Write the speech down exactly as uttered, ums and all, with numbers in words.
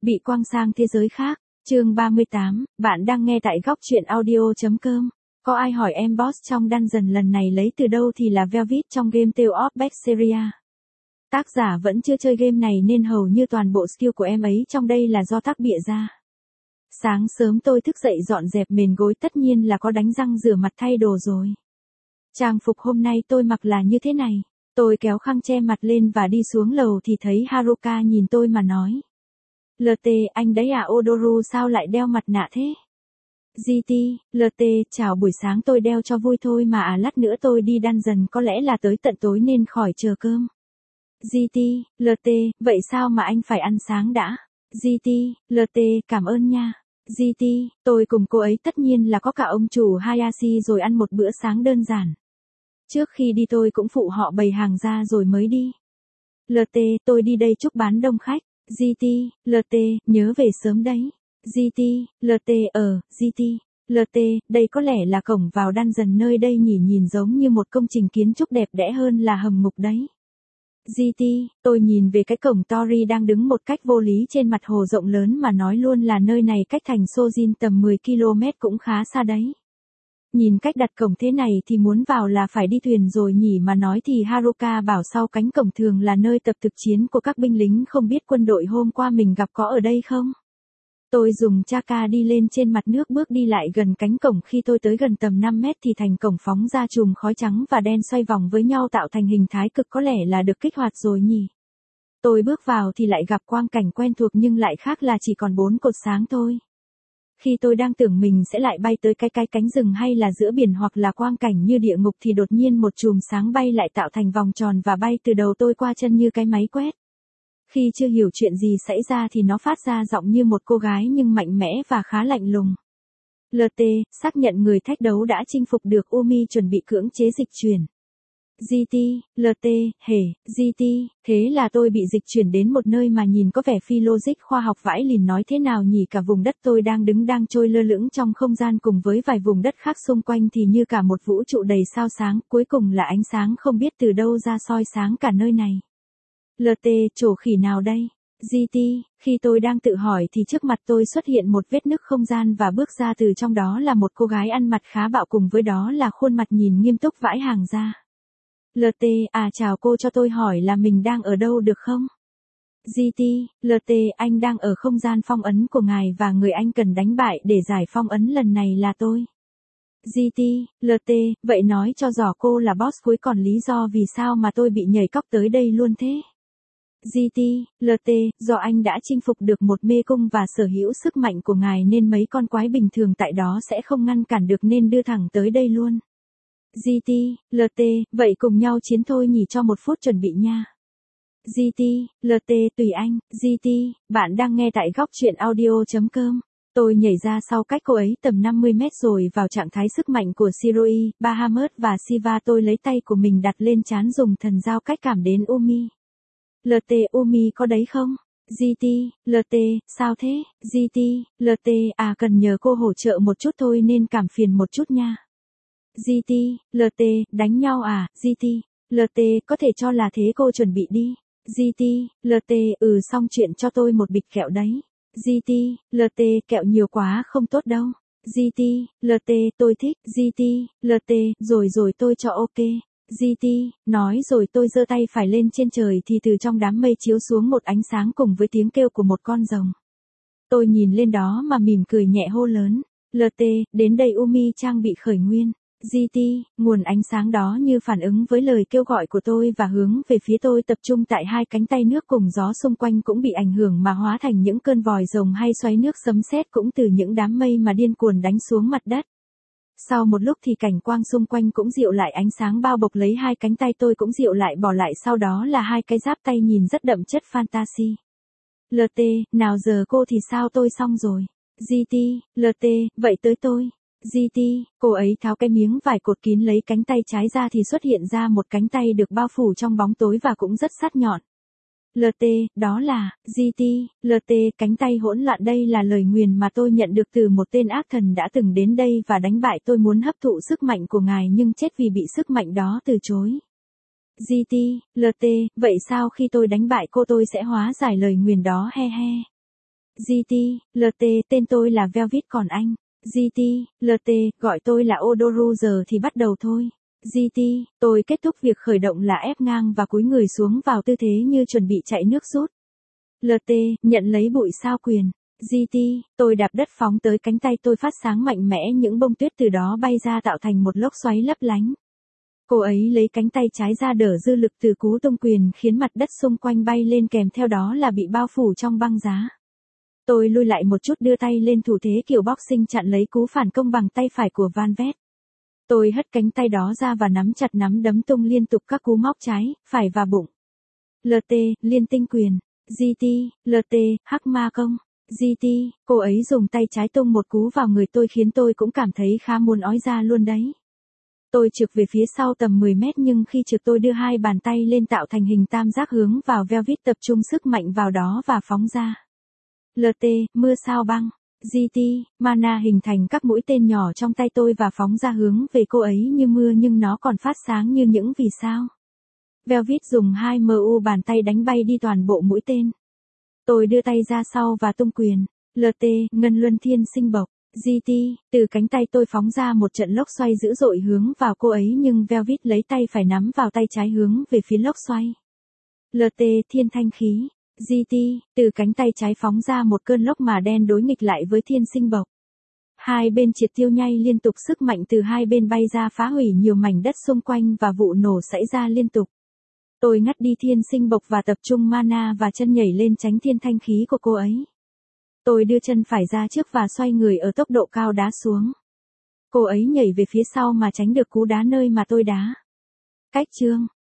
Bị quăng sang thế giới khác. Chương ba mươi tám, bạn đang nghe tại góc truyện audio.com. Có ai hỏi em boss trong dungeon lần này lấy từ đâu thì là Velvet trong game Tale of Berseria. Tác giả vẫn chưa chơi game này nên hầu như toàn bộ skill của em ấy trong đây là do tác bịa ra. Sáng sớm tôi thức dậy dọn dẹp mền gối, tất nhiên là có đánh răng rửa mặt thay đồ rồi. Trang phục hôm nay tôi mặc là như thế này. Tôi kéo khăn che mặt lên và đi xuống lầu thì thấy Haruka nhìn tôi mà nói. lờ tê, anh đấy à? Odoru sao lại đeo mặt nạ thế? giê tê, lờ tê, chào buổi sáng, tôi đeo cho vui thôi mà à, lát nữa tôi đi dungeon, có lẽ là tới tận tối nên khỏi chờ cơm. giê tê, lờ tê, vậy sao mà anh phải ăn sáng đã? giê tê, lờ tê, cảm ơn nha. giê tê, tôi cùng cô ấy tất nhiên là có cả ông chủ Hayashi rồi ăn một bữa sáng đơn giản. Trước khi đi tôi cũng phụ họ bày hàng ra rồi mới đi. lờ tê, tôi đi đây chúc bán đông khách. giê tê, lờ tê, nhớ về sớm đấy. giê tê, lờ tê, ờ, giê tê, lờ tê, đây có lẽ là cổng vào dungeon nơi đây nhỉ, nhìn giống như một công trình kiến trúc đẹp đẽ hơn là hầm ngục đấy. giê tê, tôi nhìn về cái cổng Tori đang đứng một cách vô lý trên mặt hồ rộng lớn mà nói luôn là nơi này cách thành Sojin tầm mười ki lô mét cũng khá xa đấy. Nhìn cách đặt cổng thế này thì muốn vào là phải đi thuyền rồi nhỉ, mà nói thì Haruka bảo sau cánh cổng thường là nơi tập thực chiến của các binh lính, không biết quân đội hôm qua mình gặp có ở đây không? Tôi dùng Chaka đi lên trên mặt nước, bước đi lại gần cánh cổng, khi tôi tới gần tầm năm mét thì thành cổng phóng ra chùm khói trắng và đen xoay vòng với nhau tạo thành hình thái cực, có lẽ là được kích hoạt rồi nhỉ. Tôi bước vào thì lại gặp quang cảnh quen thuộc nhưng lại khác là chỉ còn bốn cột sáng thôi. Khi tôi đang tưởng mình sẽ lại bay tới cái cái cánh rừng hay là giữa biển hoặc là quang cảnh như địa ngục thì đột nhiên một chùm sáng bay lại tạo thành vòng tròn và bay từ đầu tôi qua chân như cái máy quét. Khi chưa hiểu chuyện gì xảy ra thì nó phát ra giọng như một cô gái nhưng mạnh mẽ và khá lạnh lùng. lờ tê, xác nhận người thách đấu đã chinh phục được Umi, chuẩn bị cưỡng chế dịch chuyển. giê tê, lờ tê, hề, giê tê, thế là tôi bị dịch chuyển đến một nơi mà nhìn có vẻ phi logic khoa học vãi lìn, nói thế nào nhỉ, cả vùng đất tôi đang đứng đang trôi lơ lửng trong không gian cùng với vài vùng đất khác xung quanh thì như cả một vũ trụ đầy sao sáng, cuối cùng là ánh sáng không biết từ đâu ra soi sáng cả nơi này. lờ tê, chỗ khỉ nào đây? giê tê, khi tôi đang tự hỏi thì trước mặt tôi xuất hiện một vết nứt không gian và bước ra từ trong đó là một cô gái ăn mặc khá bạo, cùng với đó là khuôn mặt nhìn nghiêm túc vãi hàng ra. lờ tê, à chào cô, cho tôi hỏi là mình đang ở đâu được không? giê tê, lờ tê, anh đang ở không gian phong ấn của ngài và người anh cần đánh bại để giải phong ấn lần này là tôi. giê tê, lờ tê, vậy nói cho rõ cô là boss cuối, còn lý do vì sao mà tôi bị nhảy cóc tới đây luôn thế? giê tê, lờ tê, do anh đã chinh phục được một mê cung và sở hữu sức mạnh của ngài nên mấy con quái bình thường tại đó sẽ không ngăn cản được nên đưa thẳng tới đây luôn. giê tê, lờ tê, vậy cùng nhau chiến thôi nhỉ, cho một phút chuẩn bị nha. giê tê, lờ tê, tùy anh. giê tê, bạn đang nghe tại góc truyện audio.com. Tôi nhảy ra sau cách cô ấy tầm năm mươi mét rồi vào trạng thái sức mạnh của Shiroi, Bahamut và Shiva. Tôi lấy tay của mình đặt lên trán dùng thần giao cách cảm đến Umi. lờ tê, Umi có đấy không? giê tê, lờ tê, sao thế? giê tê, lờ tê, à cần nhờ cô hỗ trợ một chút thôi nên cảm phiền một chút nha. giê tê, lờ tê, đánh nhau à? giê tê, lờ tê, có thể cho là thế, cô chuẩn bị đi. giê tê, lờ tê, ừ xong chuyện cho tôi một bịch kẹo đấy. giê tê, lờ tê, kẹo nhiều quá không tốt đâu. giê tê, lờ tê, tôi thích. giê tê, lờ tê, rồi rồi tôi cho ok. giê tê, nói rồi tôi giơ tay phải lên trên trời thì từ trong đám mây chiếu xuống một ánh sáng cùng với tiếng kêu của một con rồng. Tôi nhìn lên đó mà mỉm cười nhẹ hô lớn. lờ tê, đến đây Umi trang bị khởi nguyên. giê tê, nguồn ánh sáng đó như phản ứng với lời kêu gọi của tôi và hướng về phía tôi, tập trung tại hai cánh tay nước, cùng gió xung quanh cũng bị ảnh hưởng mà hóa thành những cơn vòi rồng hay xoáy nước, sấm sét cũng từ những đám mây mà điên cuồng đánh xuống mặt đất. Sau một lúc thì cảnh quang xung quanh cũng dịu lại, ánh sáng bao bọc lấy hai cánh tay tôi cũng dịu lại, bỏ lại sau đó là hai cái giáp tay nhìn rất đậm chất fantasy. lờ tê, nào giờ cô thì sao? Tôi xong rồi. giê tê, lờ tê, vậy tới tôi. giê tê, cô ấy tháo cái miếng vải cột kín lấy cánh tay trái ra thì xuất hiện ra một cánh tay được bao phủ trong bóng tối và cũng rất sắc nhọn. lờ tê, đó là, giê tê, lờ tê, cánh tay hỗn loạn, đây là lời nguyền mà tôi nhận được từ một tên ác thần đã từng đến đây và đánh bại tôi, muốn hấp thụ sức mạnh của ngài nhưng chết vì bị sức mạnh đó từ chối. giê tê, lờ tê, vậy sao khi tôi đánh bại cô tôi sẽ hóa giải lời nguyền đó? He he. giê tê, lờ tê, tên tôi là Velvet còn anh. giê tê, lờ tê, gọi tôi là Odoru giờ thì bắt đầu thôi. giê tê, tôi kết thúc việc khởi động là ép ngang và cúi người xuống vào tư thế như chuẩn bị chạy nước rút. lờ tê, nhận lấy bụi sao quyền. giê tê, tôi đạp đất phóng tới cánh tay tôi phát sáng mạnh mẽ những bông tuyết từ đó bay ra tạo thành một lốc xoáy lấp lánh. Cô ấy lấy cánh tay trái ra đỡ dư lực từ cú tung quyền khiến mặt đất xung quanh bay lên kèm theo đó là bị bao phủ trong băng giá. Tôi lui lại một chút đưa tay lên thủ thế kiểu boxing chặn lấy cú phản công bằng tay phải của Van Vét. Tôi hất cánh tay đó ra và nắm chặt nắm đấm tung liên tục các cú móc trái, phải và bụng. lờ tê, liên tinh quyền. giê tê, lờ tê, hắc ma công. giê tê, cô ấy dùng tay trái tung một cú vào người tôi khiến tôi cũng cảm thấy khá muốn ói ra luôn đấy. Tôi trượt về phía sau tầm mười mét nhưng khi trượt tôi đưa hai bàn tay lên tạo thành hình tam giác hướng vào Velvet tập trung sức mạnh vào đó và phóng ra. lờ tê, mưa sao băng. giê tê, mana hình thành các mũi tên nhỏ trong tay tôi và phóng ra hướng về cô ấy như mưa nhưng nó còn phát sáng như những vì sao. Velvet dùng hai mu bàn tay đánh bay đi toàn bộ mũi tên. Tôi đưa tay ra sau và tung quyền. lờ tê, ngân luân thiên sinh bộc. giê tê, từ cánh tay tôi phóng ra một trận lốc xoay dữ dội hướng vào cô ấy nhưng Velvet lấy tay phải nắm vào tay trái hướng về phía lốc xoay. lờ tê, thiên thanh khí. giê tê, từ cánh tay trái phóng ra một cơn lốc mà đen đối nghịch lại với thiên sinh bộc. Hai bên triệt tiêu nhay liên tục sức mạnh từ hai bên bay ra phá hủy nhiều mảnh đất xung quanh và vụ nổ xảy ra liên tục. Tôi ngắt đi thiên sinh bộc và tập trung mana và chân nhảy lên tránh thiên thanh khí của cô ấy. Tôi đưa chân phải ra trước và xoay người ở tốc độ cao đá xuống. Cô ấy nhảy về phía sau mà tránh được cú đá nơi mà tôi đá. Cách chương